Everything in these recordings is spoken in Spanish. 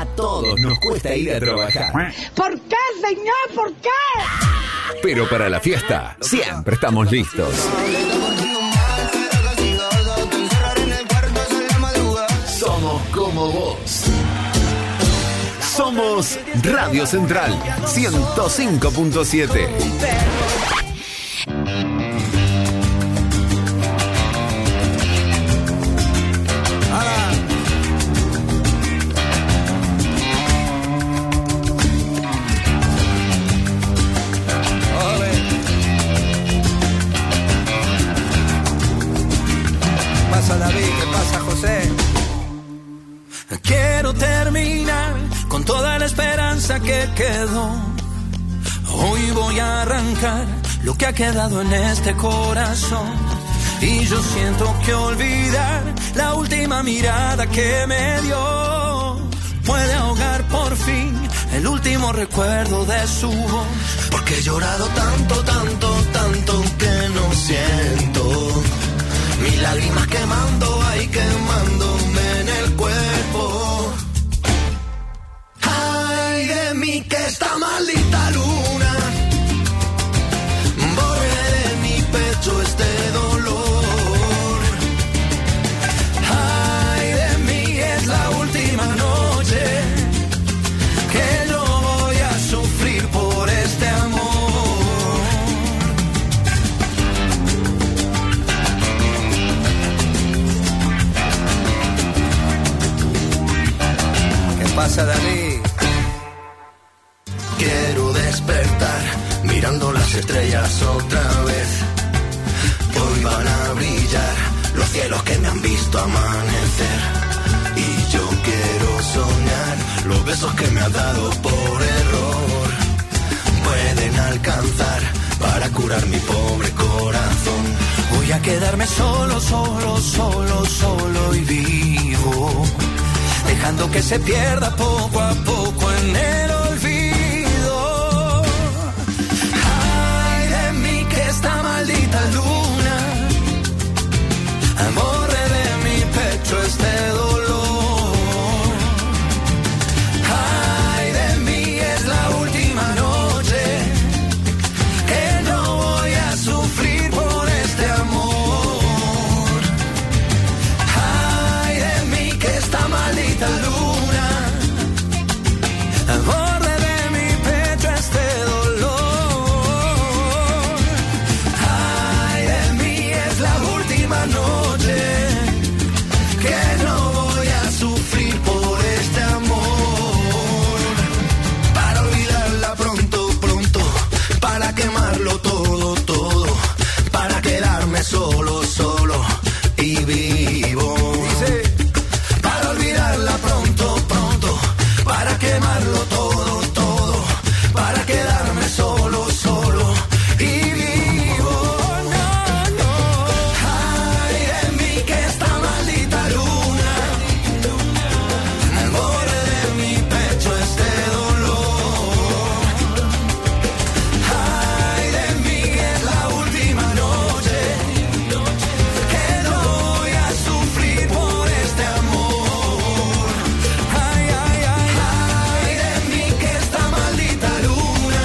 A todos nos cuesta ir a trabajar. ¿Por qué, señor? ¿Por qué? Pero para la fiesta siempre estamos listos. Somos como vos. Somos Radio Central 105.7. Quiero terminar con toda la esperanza que quedó. Hoy voy a arrancar lo que ha quedado en este corazón. Y yo siento que olvidar la última mirada que me dio puede ahogar por fin el último recuerdo de su voz. Porque he llorado tanto, tanto, tanto que no siento. Mis lágrimas quemando, ay, quemándome en el cuerpo. Ay de mí que esta maldita luna borre de mi pecho este dolor. Ay de mí es la última noche que yo voy a sufrir por este amor. ¿Qué pasa, Dalí? Quiero despertar mirando las estrellas otra vez. Hoy van a brillar los cielos que me han visto amanecer. Y yo quiero soñar los besos que me has dado por error. Pueden alcanzar para curar mi pobre corazón. Voy a quedarme solo, solo, solo, solo y vivo, dejando que se pierda poco a poco en el olvido. Ay de mí que esta maldita luna borre de mi pecho este dolor. Ay de mí es la última noche que no voy a sufrir por este amor. Ay de mí que esta maldita luna borre de mi pecho este dolor. Ay de mí es la última noche que no voy a sufrir por este amor. Para olvidarla pronto, pronto, para quemarlo todo, todo, para quedarme solo, solo y vivo. Para olvidarla pronto, pronto, para quemarlo todo, todo, para quedarme solo, solo y vivo. No, no. Ay de mí que esta maldita luna borre de mi pecho este dolor. Ay de mí es la última noche que no voy a sufrir por este amor. Ay, ay, ay, ay de mí que esta maldita luna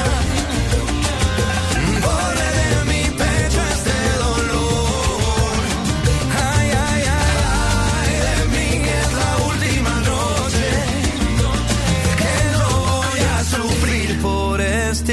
borre de mi pecho este dolor. Ay, ay, ay, ay de mí es la última noche que no voy a sufrir Por este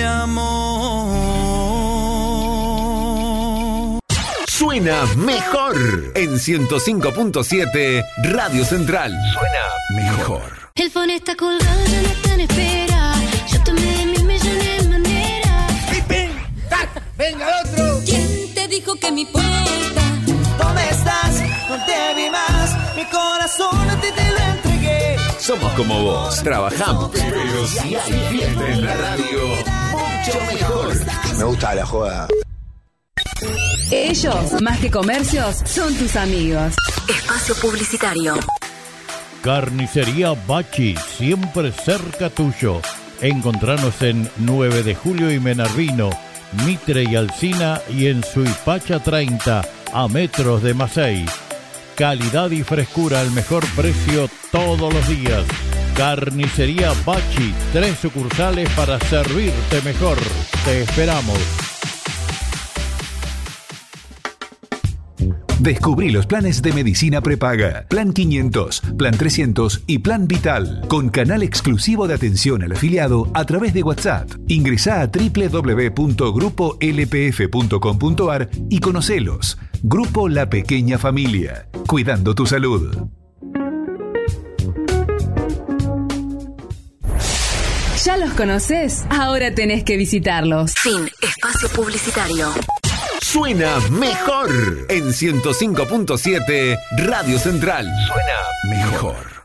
amor. Suena mejor en 105.7 Radio Central. Suena mejor. El phone está colgado, ya no está en espera. Yo tomé de mil millones de maneras. ¡Venga, otro! ¿Quién te dijo que me importa? ¿Dónde estás? No te vi más. Mi corazón a ti te lo entregué. Somos como vos, trabajamos. Pero si hay fiesta en la radio, mucho mejor. Me gusta la joda. Ellos, más que comercios, son tus amigos. Espacio publicitario. Carnicería Bachi, siempre cerca tuyo. Encontranos en 9 de Julio y Menarvino, Mitre y Alsina y en Suipacha 30, a metros de Masey. Calidad y frescura al mejor precio todos los días. Carnicería Bachi, 3 sucursales para servirte mejor. Te esperamos. Descubrí los planes de medicina prepaga, Plan 500, Plan 300 y Plan Vital, con canal exclusivo de atención al afiliado a través de WhatsApp. Ingresá a www.grupolpf.com.ar y conocelos. Grupo La Pequeña Familia, cuidando tu salud. ¿Ya los conoces? Ahora tenés que visitarlos. Fin. Espacio publicitario. Suena mejor en 105.7 Radio Central. Suena mejor.